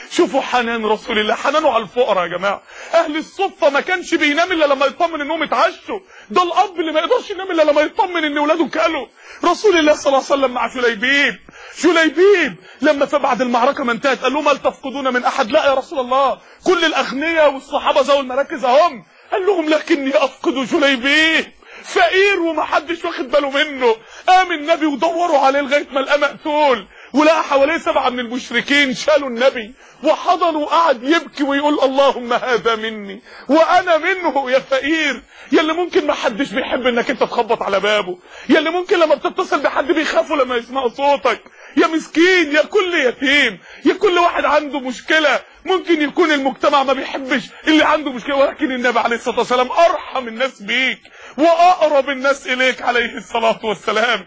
شوفوا حنان رسول الله، حنانه على الفقراء يا جماعه. اهل الصفه ما كانش بينام الا لما يطمن انهم اتعشوا، ده الاب اللي ما يقدرش ينام الا لما يطمن ان اولاده كلوا. رسول الله صلى الله عليه وسلم مع جليبيب جليبيب لما بعد المعركه ما انتهت قال لهم هل تفقدون من احد؟ لا يا رسول الله، كل الاغنياء والصحابه ذوي المراكز هم. قال لهم لكني افقد جليبيب، فقير ومحدش واخد باله منه. قام النبي ودوروا عليه لغايه ما لقى مقتول، ولقى حواليه سبعه من المشركين شالوا النبي وحضنوا وقعد يبكي ويقول اللهم هذا مني وانا منه. يا فقير، يا اللي ممكن ما حدش بيحب انك انت تخبط على بابه، يا اللي ممكن لما بتتصل بحد بيخافوا لما يسمعوا صوتك، يا مسكين، يا كل يتيم، يا كل واحد عنده مشكله. ممكن يكون المجتمع ما بيحبش اللي عنده مشكله، ولكن النبي عليه الصلاه والسلام ارحم الناس بيك واقرب الناس اليك عليه الصلاه والسلام.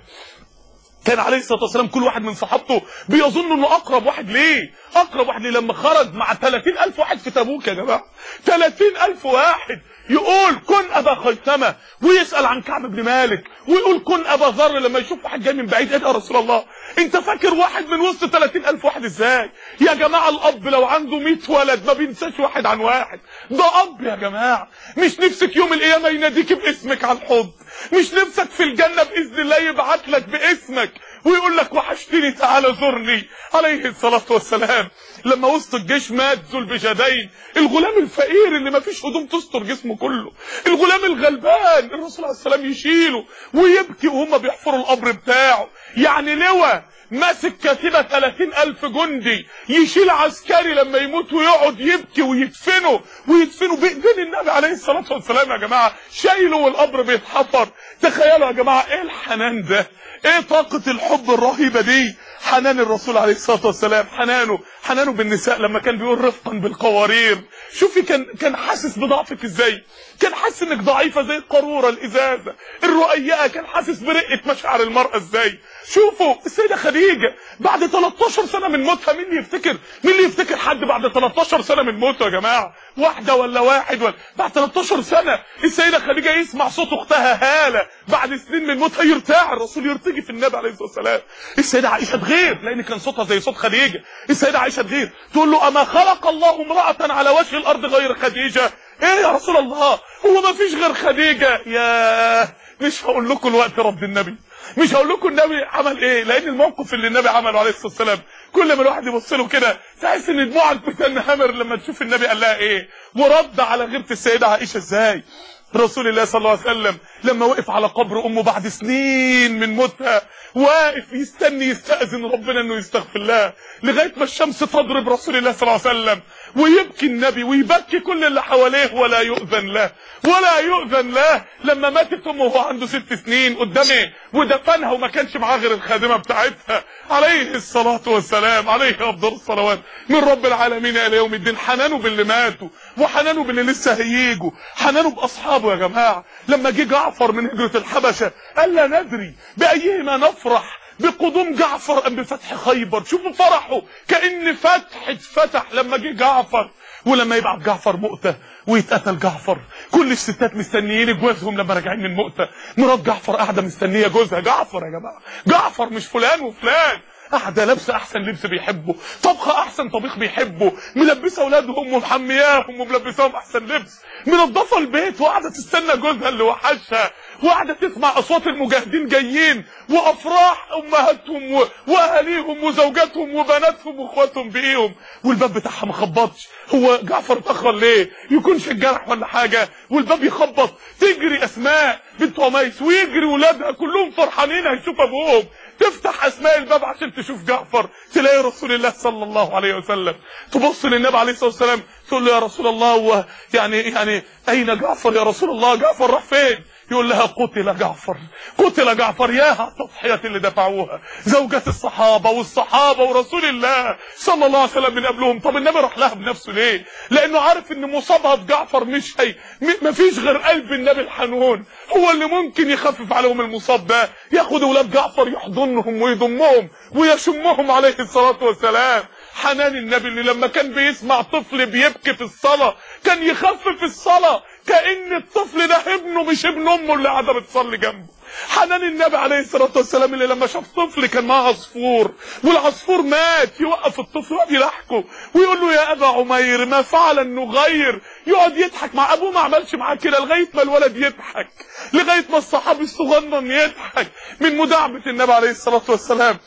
كان عليه الصلاه والسلام كل واحد من صحابته بيظن انه اقرب واحد ليه، اقرب واحد ليه. لما خرج مع ثلاثين ألف واحد في تبوك يا جماعه، ثلاثين ألف واحد، يقول كن ابا خيثمه، ويسال عن كعب بن مالك، ويقول كن ابا ذر لما يشوف واحد جاي من بعيد. ايه ده يا رسول الله، انت فاكر واحد من وسط ثلاثين ألف واحد ازاي؟ يا جماعه الاب لو عنده مية ولد ما بينساش واحد عن واحد، ده اب يا جماعه. مش نفسك يوم القيامه يناديك باسمك على الحوض؟ مش نفسك في الجنه باذن الله يبعت لك باسمك ويقول لك وحشتني تعالى زرني؟ عليه الصلاه والسلام لما وسط الجيش مات ذو البجدين، الغلام الفقير اللي ما فيش هدوم تستر جسمه كله، الغلام الغلبان، الرسول عليه السلام يشيله ويبكي وهم بيحفروا القبر بتاعه. يعني لواء ماسك كتيبه ثلاثين ألف جندي يشيل عسكري لما يموت ويقعد يبكي ويدفنه ويدفنه بايدين النبي عليه الصلاه والسلام يا جماعه، شايله والقبر بيتحفر. تخيلوا يا جماعه ايه الحنان ده، ايه طاقه الحب الرهيبه دي. حنان الرسول عليه الصلاه والسلام، حنانه حنانه بالنساء لما كان بيقول رفقا بالقوارير. شوفي كان كان حاسس بضعفك ازاي، كان حاسس انك ضعيفه زي القاروره الازازه الرقيقه، كان حاسس برقه مشاعر المراه ازاي. شوفوا السيده خديجه بعد تلتاشر سنه من موتها، مين اللي يفتكر مين اللي يفتكر حد بعد تلتاشر سنه من موته يا جماعه؟ واحده ولا واحد ولا بعد تلتاشر سنه السيده خديجه يسمع صوت اختها هاله بعد سنين من موتها يرتاع، الرسول يرتجي في النبي عليه الصلاه والسلام. السيده عائشه تغير لان كان صوتها زي صوت خديجه، السيده عائشه تغير تقول له اما خلق الله امراه على وجه الارض غير خديجه؟ ايه يا رسول الله، هو ما فيش غير خديجه؟ يا مش هقول لكم الوقت رد النبي، مش هقول لكم النبي عمل ايه، لان الموقف اللي النبي عمله عليه الصلاه والسلام كل ما الواحد يبص له كده تحس ان دموعك بتنهمر لما تشوف النبي قال لها ايه ورد على غيره السيده عائشه ازاي. رسول الله صلى الله عليه وسلم لما وقف على قبر امه بعد سنين من موتها، واقف يستني يستأذن ربنا انه يستغفر لها لغايه ما الشمس تضرب رسول الله صلى الله عليه وسلم، ويبكي النبي ويبكي كل اللي حواليه ولا يؤذن له ولا يؤذن له. لما ماتت امه وهو عنده ست سنين قدامه ودفنها وما كانش معاه غير الخادمه بتاعتها عليه الصلاه والسلام، عليه افضل الصلوات من رب العالمين الى يوم الدين. حنانه باللي ماتوا وحنانه باللي لسه هييجوا، حنانه باصحابه يا جماعه. لما جه جعفر من هجره الحبشه قال لا ندري بايهما نفرح، بقدوم جعفر ام بفتح خيبر. شوفوا فرحه كأن فتح اتفتح لما جه جعفر. ولما يبعت جعفر مؤتة ويتقتل جعفر، كل الستات مستنيين جوازهم لما راجعين من مؤتة، مرات جعفر قاعده مستنيه جوزها. جعفر يا جماعه، جعفر مش فلان وفلان، قاعده لابسه احسن لبس بيحبه، طبخه احسن طبيخ بيحبه، ملبسه اولادهم ومحمياهم وملبساهم احسن لبس، منظفه البيت وقاعده تستنى جوزها اللي وحشها، وقاعده تسمع اصوات المجاهدين جايين وافراح امهاتهم واهاليهم وزوجاتهم وبناتهم واخواتهم بايهم، والباب بتاعها ما خبطش. هو جعفر اتاخر ليه؟ يكونش الجرح ولا حاجه والباب يخبط، تجري اسماء بنت عميس ويجري ولادها كلهم فرحانين هيشوف ابوهم، تفتح اسماء الباب عشان تشوف جعفر، تلاقي رسول الله صلى الله عليه وسلم، تبص للنبي عليه الصلاه والسلام تقول له يا رسول الله و يعني يعني اين جعفر يا رسول الله؟ جعفر راح فين؟ يقول لها قتل جعفر، قتل جعفر. ياها التضحيات اللي دفعوها زوجات الصحابه والصحابه ورسول الله صلى الله عليه وسلم من قبلهم. طب النبي راح لها بنفسه ليه؟ لانه عارف ان مصابها بجعفر مش هي مفيش غير قلب النبي الحنون هو اللي ممكن يخفف عليهم المصاب ده، ياخد اولاد جعفر يحضنهم ويضمهم ويشمهم عليه الصلاه والسلام. حنان النبي اللي لما كان بيسمع طفل بيبكي في الصلاه كان يخفف الصلاه، كأن الطفل ده ابنه مش ابن امه اللي قاعده بتصلي جنبه. حنان النبي عليه الصلاه والسلام اللي لما شاف طفل كان معاه عصفور والعصفور مات، يوقف الطفل ويقعد يضحكه ويقول له يا ابا عمير ما فعل النغير، يقعد يضحك مع ابوه. ما عملش معاه كده لغايه ما الولد يضحك، لغايه ما الصحابي الصغنن يضحك من مداعبه النبي عليه الصلاه والسلام.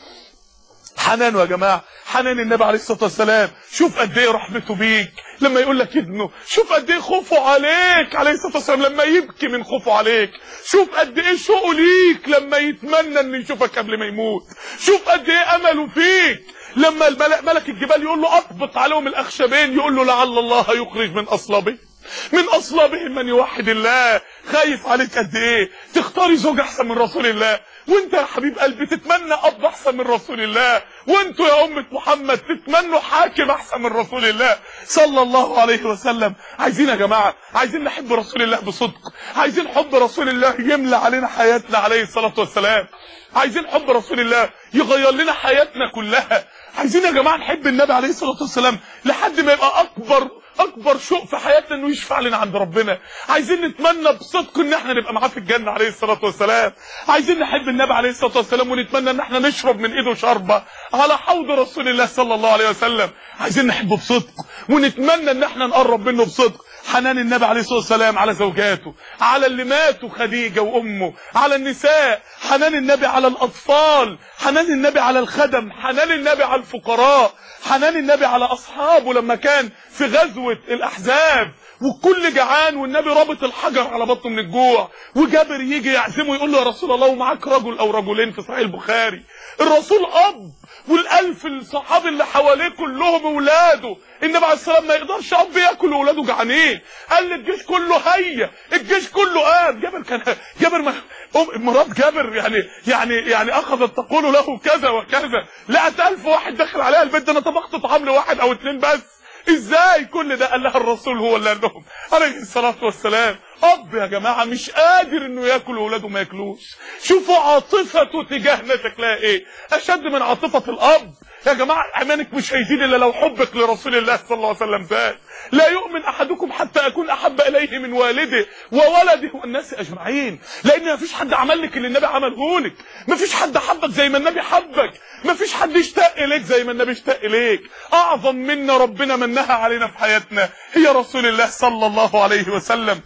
حنان يا جماعه، حنان النبي عليه الصلاه والسلام. شوف قد ايه رحمته بيك لما يقول لك ابنه، شوف قد ايه خوفه عليك عليه الصلاه والسلام لما يبكي من خوفه عليك، شوف قد ايه شوقه ليك لما يتمنى ان يشوفك قبل ما يموت، شوف قد ايه امله فيك لما الملك ملك الجبال يقول له اطبق عليهم الاخشبين، يقول له لعل الله يخرج من اصلابهم من اصلابهم من يوحد الله. خايف عليك قد ايه. تختاري زوج احسن من رسول الله، وانت يا حبيب قلبي تتمنى اب احسن من رسول الله، وانتوا يا امه محمد تتمنوا حاكم احسن من رسول الله صلى الله عليه وسلم. عايزين يا جماعه، عايزين نحب رسول الله بصدق، عايزين حب رسول الله يملى علينا حياتنا عليه الصلاه والسلام، عايزين حب رسول الله يغير لنا حياتنا كلها. عايزين يا جماعه نحب النبي عليه الصلاه والسلام لحد ما يبقى اكبر اكبر شوق في حياتنا انه يشفع لنا عند ربنا. عايزين نتمنى بصدق ان احنا نبقى معاه في الجنه عليه الصلاه والسلام. عايزين نحب النبي عليه الصلاه والسلام ونتمنى ان احنا نشرب من ايده شربه على حوض رسول الله صلى الله عليه وسلم. عايزين نحبه بصدق ونتمنى ان احنا نقرب منه بصدق. حنان النبي عليه الصلاه والسلام على زوجاته، على اللي ماتوا خديجه وامه، على النساء، حنان النبي على الاطفال، حنان النبي على الخدم، حنان النبي على الفقراء، حنان النبي على اصحابه لما كان في غزوه الاحزاب والكل جعان والنبي رابط الحجر على بطنه من الجوع، وجابر يجي يعزمه يقول له يا رسول الله ومعاك رجل او رجلين في صحيح البخاري. الرسول اب والالف الصحابي اللي حواليه كلهم اولاده، النبي عليه السلام ما يقدرش اب ياكل واولاده جعانين، قال للجيش كله هيا، الجيش كله قام. جابر كان جابر ما... مرات جابر يعني يعني يعني اخذت تقول له كذا وكذا، لقت الف واحد داخل عليها البيت ده، انا طبخت طعام لواحد او اتنين بس، ازاي كل ده؟ قال لها الرسول هو اللي قال لهم عليه الصلاه والسلام. اب يا جماعه مش قادر انه ياكل واولاده ما ياكلوش. شوفوا عاطفته تجاهنا شكلها ايه، اشد من عاطفه الاب. يا جماعه ايمانك مش هيزيد الا لو حبك لرسول الله صلى الله عليه وسلم زاد. لا يؤمن احدكم حتى اكون احب اليه من والده وولده والناس اجمعين، لان ما فيش حد عمل لك اللي النبي عمله لك، ما فيش حد حبك زي ما النبي حبك، ما فيش حد اشتاق اليك زي ما النبي اشتاق اليك. اعظم منا ربنا منها علينا في حياتنا هي رسول الله صلى الله عليه وسلم.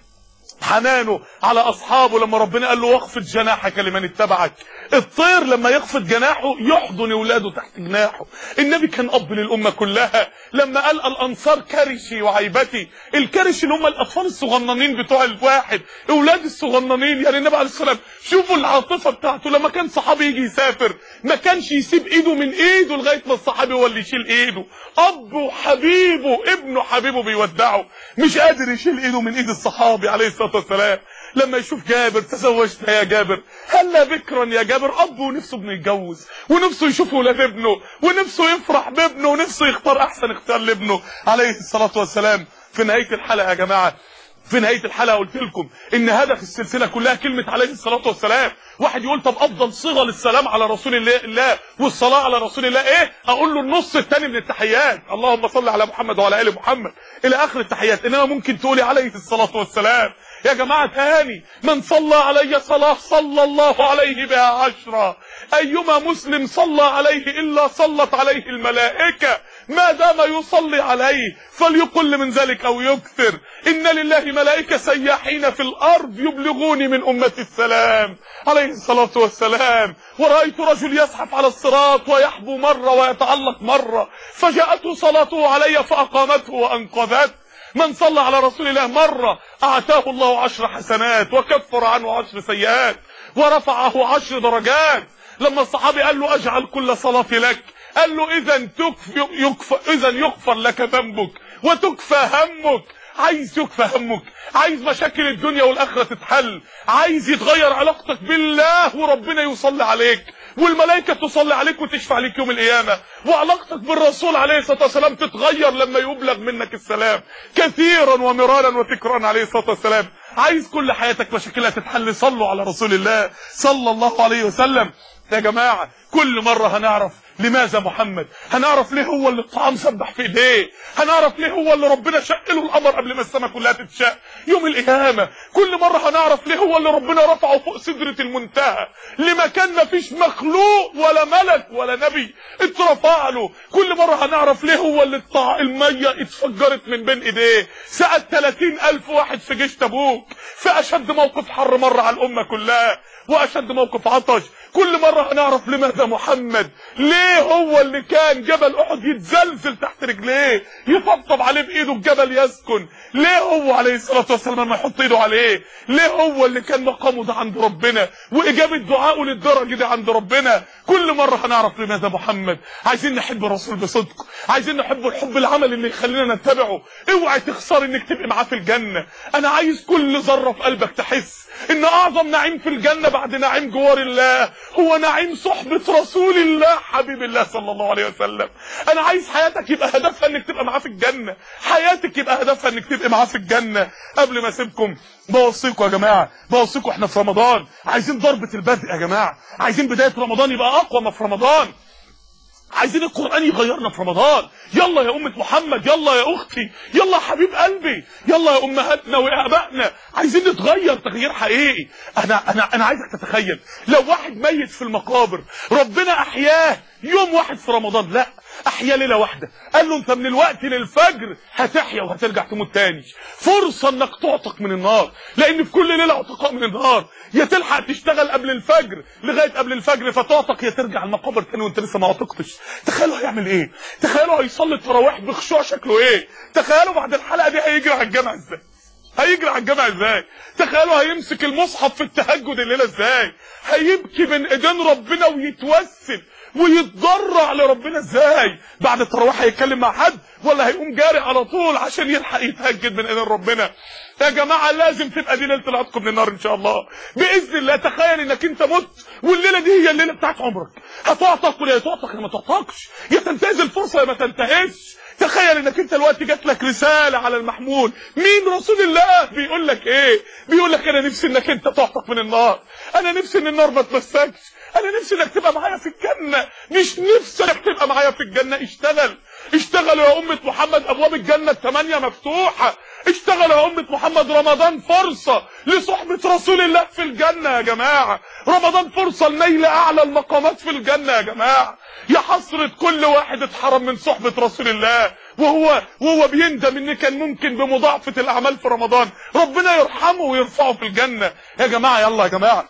حنانه على اصحابه لما ربنا قال له واخفض جناحك لمن اتبعك. الطير لما يخفض جناحه يحضن اولاده تحت جناحه. النبي كان اب للامه كلها لما قال الانصار كرشي وعيبتي. الكرش اللي هم الاطفال الصغننين بتوع الواحد، اولاد الصغننين، يعني النبي عليه السلام شوفوا العاطفه بتاعته لما كان صحابي يجي يسافر ما كانش يسيب ايده من ايده لغايه ما الصحابي هو اللي يشيل ايده. اب وحبيبه ابنه حبيبه بيودعه مش قادر يشيل ايده من ايد الصحابي عليه الصلاه والسلام. لما يشوف جابر تزوجت يا جابر، هلا بكرا يا جابر، اب ونفسه ابنه يتجوز ونفسه يشوف ولاد ابنه ونفسه يفرح بابنه ونفسه يختار احسن اختيار لابنه عليه الصلاه والسلام. في نهايه الحلقه يا جماعه، في نهايه الحلقه قلت لكم ان هدف السلسله كلها كلمه عليه الصلاه والسلام. واحد يقول طب افضل صيغه للسلام على رسول الله, الله والصلاه على رسول الله ايه؟ اقول له النص الثاني من التحيات، اللهم صل على محمد وعلى ال محمد الى اخر التحيات. انما ممكن تقولي عليه الصلاه والسلام. يا جماعه تاني، من صلى علي صلاه صلى الله عليه بها عشرة، ايما مسلم صلى عليه الا صلت عليه الملائكه ما دام يصلي عليه فليقل من ذلك او يكثر. ان لله ملائكه سياحين في الارض يبلغوني من امتي السلام عليه الصلاه والسلام. ورايت رجل يزحف على الصراط ويحبو مره ويتعلق مره، فجاءته صلاته علي فاقامته وانقذته. من صلى على رسول الله مرة اعطاه الله عشر حسنات وكفر عنه عشر سيئات ورفعه عشر درجات. لما الصحابي قال له اجعل كل صلاتي لك، قال له اذا يكفر اذا يغفر لك ذنبك وتكفى همك. عايز يكفى همك، عايز مشاكل الدنيا والاخره تتحل، عايز يتغير علاقتك بالله وربنا يصلي عليك والملائكه تصلي عليك وتشفع عليك يوم القيامه، وعلاقتك بالرسول عليه الصلاه والسلام تتغير لما يبلغ منك السلام كثيرا ومرارا وتكرارا عليه الصلاه والسلام. عايز كل حياتك مشاكلها تتحل، صلوا على رسول الله صلى الله عليه وسلم. يا جماعة كل مرة هنعرف لماذا محمد، هنعرف ليه هو اللي الطعام سبح في ايديه، هنعرف ليه هو اللي ربنا شق له القمر قبل ما السماء كلها تتشق يوم القيامة. كل مرة هنعرف ليه هو اللي ربنا رفعه فوق سدرة المنتهى لمكان ما فيش مخلوق ولا ملك ولا نبي اترفع له. كل مرة هنعرف ليه هو اللي الطع المية اتفجرت من بين ايديه سقى ثلاثين ألف واحد في جيش تبوك في اشد موقف حر مر على الامة كلها واشد موقف عطش. كل مرة هنعرف لماذا محمد، ليه هو اللي كان جبل احد يتزلزل تحت رجليه يطبطب عليه بايده الجبل يسكن، ليه هو عليه الصلاة والسلام لما يحط ايده عليه، ليه هو اللي كان مقامه ده عند ربنا واجابة دعائه للدرجة دي عند ربنا. كل مرة هنعرف لماذا محمد. عايزين نحب الرسول بصدق، عايزين نحب الحب العمل اللي يخلينا نتبعه. اوعي تخسر انك تبقى معاه في الجنة. انا عايز كل ذرة في قلبك تحس ان اعظم نعيم في الجنة بعد نعيم جوار الله هو نعيم صحبة رسول الله حبيب الله صلى الله عليه وسلم. انا عايز حياتك يبقى هدفها انك تبقى معاه في الجنة، حياتك يبقى هدفها انك تبقى معاه في الجنة. قبل ما اسيبكم بوصيكم يا جماعة، بوصيكم احنا في رمضان عايزين ضربة البدء يا جماعة، عايزين بداية رمضان يبقى اقوى ما في رمضان، عايزين القرآن يغيرنا في رمضان. يلا يا أمة محمد، يلا يا أختي، يلا يا حبيب قلبي، يلا يا أمهاتنا وآبائنا، عايزين نتغير تغيير حقيقي. أنا أنا أنا عايزك تتخيل لو واحد ميت في المقابر ربنا أحياه يوم واحد في رمضان، لا أحيا ليلة واحدة، قال له أنت من الوقت للفجر هتحيا وهترجع تموت تاني. فرصة إنك تعتق من النار، لأن في كل ليلة اعتقاء من النار. يا تلحق تشتغل قبل الفجر لغاية قبل الفجر فتعتق، يا ترجع المقابر تاني وأنت لسه ما عتقتش. تخيلوا هيعمل إيه؟ تخيلوا هيصلي التراويح بخشوع شكله إيه؟ تخيلوا بعد الحلقة دي هيجري على الجامع إزاي؟ هيجري على الجامع ازاي؟ تخيلوا هيمسك المصحف في التهجد الليله ازاي؟ هيبكي بين ايدين ربنا ويتوسل ويتضرع لربنا ازاي؟ بعد التراويح هيتكلم مع حد ولا هيقوم جاري على طول عشان يلحق يتهجد من ايدين ربنا؟ يا جماعه لازم تبقى دي ليله العتق من النار ان شاء الله باذن الله. تخيل انك انت مت والليله دي هي الليله بتاعت عمرك، هتعتق ولا تعتق يا ما تعتقش، يا تنتهز الفرصه يا ما تنتهزش. تخيل انك انت دلوقتي جات لك رساله على المحمول، مين؟ رسول الله بيقول لك ايه؟ بيقول لك انا نفسي انك انت تعتق من النار، انا نفسي ان النار ما تمسكش، انا نفسي انك تبقى معايا في الجنه، مش نفسي انك تبقى معايا في الجنه. اشتغل اشتغل يا امه محمد، ابواب الجنه الثمانيه مفتوحه. اشتغل يا امه محمد، رمضان فرصه لصحبه رسول الله في الجنه يا جماعه، رمضان فرصه لنيل اعلى المقامات في الجنه يا جماعه. يا حسره كل واحد اتحرم من صحبه رسول الله وهو وهو بيندم ان كان ممكن بمضاعفه الاعمال في رمضان ربنا يرحمه ويرفعه في الجنه. يا جماعه يلا يا جماعه،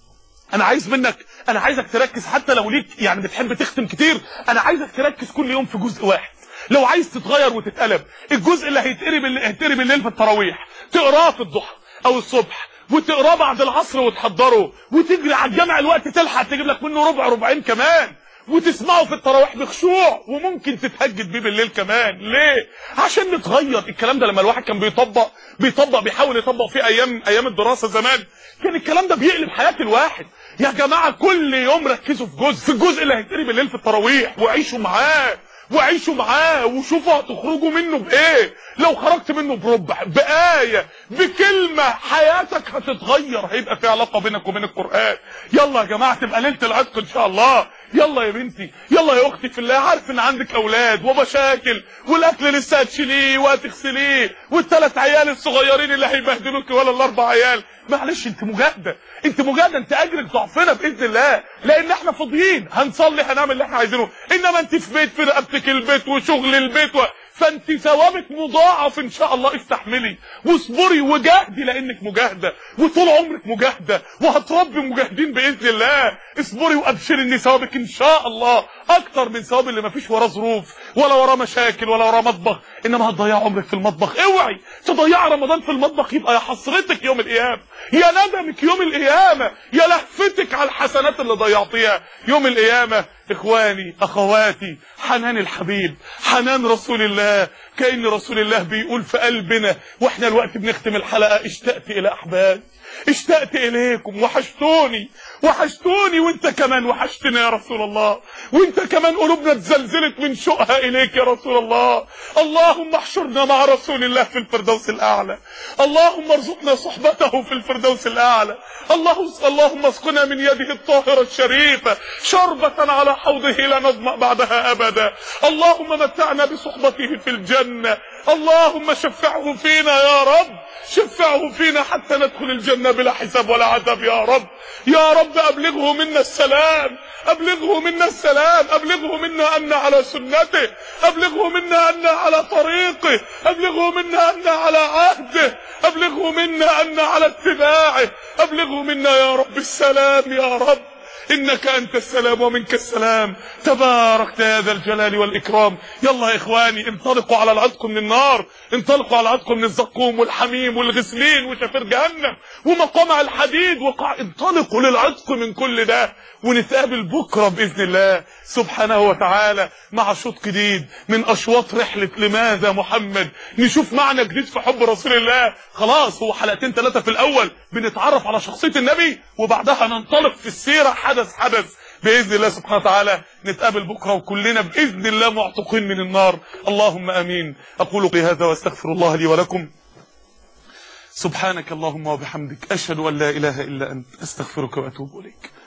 انا عايز منك، انا عايزك تركز، حتى لو ليك يعني بتحب تختم كتير، انا عايزك تركز كل يوم في جزء واحد. لو عايز تتغير وتتقلب، الجزء اللي هيتقري بالليل هيتقري بالليل في التراويح، تقراه في الضحى او الصبح، وتقراه بعد العصر وتحضره، وتجري على الجامع الوقت تلحق تجيب لك منه ربع ربعين كمان، وتسمعه في التراويح بخشوع، وممكن تتهجد بيه بالليل كمان. ليه؟ عشان نتغير. الكلام ده لما الواحد كان بيطبق بيطبق بيحاول يطبق في ايام ايام الدراسه زمان، كان الكلام ده بيقلب حياه الواحد. يا جماعه كل يوم ركزوا في جزء، في الجزء اللي هيتقري بالليل في التراويح، وعيشوا معاه وعيشوا معاه وشوفوا هتخرجوا منه بايه. لو خرجت منه بربع، بآية، بكلمة، حياتك هتتغير، هيبقى في علاقة بينك وبين القرآن. يلا يا جماعة تبقى ليلة العتق ان شاء الله. يلا يا بنتي، يلا يا اختي في الله، عارف ان عندك اولاد ومشاكل والاكل لسه هتشيليه وهتغسليه والثلاث عيال الصغيرين اللي هيبهدلوك ولا الاربع عيال، معلش انت مجاهده، انت مجاهده، انت اجرك ضعفنا باذن الله، لان احنا فاضيين هنصلي هنعمل اللي احنا عايزينه. انما انت في بيت، في رقبتك البيت وشغل البيت و... فانت ثوابك مضاعف ان شاء الله. استحملي واصبري وجاهدي لانك مجاهده، وطول عمرك مجاهده، وهتربي مجاهدين باذن الله. اصبري وابشري ان ثوابك ان شاء الله اكتر من ثواب اللي ما فيش وراه ظروف ولا وراه مشاكل ولا وراه مطبخ، انما هتضيع عمرك في المطبخ. اوعي تضيع رمضان في المطبخ، يبقى يا حسرتك يوم القيامه، يا ندمك يوم القيامه، يا لهفتك على الحسنات اللي ضيعتيها يوم القيامه. اخواني اخواتي، حنان الحبيب، حنان رسول الله، كأن رسول الله بيقول في قلبنا واحنا الوقت بنختم الحلقه: اشتقت الى احبابي، اشتقت اليكم، وحشتوني وحشتوني وانت كمان وحشتنا يا رسول الله، وانت كمان قلوبنا اتزلزلت من شوقها اليك يا رسول الله. اللهم احشرنا مع رسول الله في الفردوس الاعلى، اللهم ارزقنا صحبته في الفردوس الاعلى. اللهم اللهم اسقنا من يده الطاهره الشريفه شربة على حوضه لا نظمأ بعدها ابدا. اللهم متعنا بصحبته في الجنه. اللهم شفعه فينا يا رب، شفعه فينا حتى ندخل الجنه بلا حساب ولا عذاب يا رب. يا رب ابلغه منا السلام، ابلغه منا السلام، ابلغه منا ان على سنته، ابلغه منا ان على طريقه، ابلغه منا ان على عهده، ابلغه منا ان على اتباعه، ابلغه منا يا رب السلام يا رب. انك انت السلام ومنك السلام، تبارك يا ذا الجلال والاكرام. يلا يا اخواني انطلقوا على العتق من النار، انطلقوا على العتق من الزقوم والحميم والغسلين وشفير جهنم ومقامع الحديد وقع. انطلقوا للعتق من كل ده، ونتقابل بكره باذن الله سبحانه وتعالى مع شوط جديد من اشواط رحله لماذا محمد. نشوف معنى جديد في حب رسول الله. خلاص هو حلقتين ثلاثه في الاول بنتعرف على شخصيه النبي، وبعدها ننطلق في السيره حدث حدث باذن الله سبحانه وتعالى. نتقابل بكره وكلنا باذن الله معتقين من النار، اللهم امين. اقول قولي هذا واستغفر الله لي ولكم. سبحانك اللهم وبحمدك اشهد ان لا اله الا انت استغفرك واتوب اليك.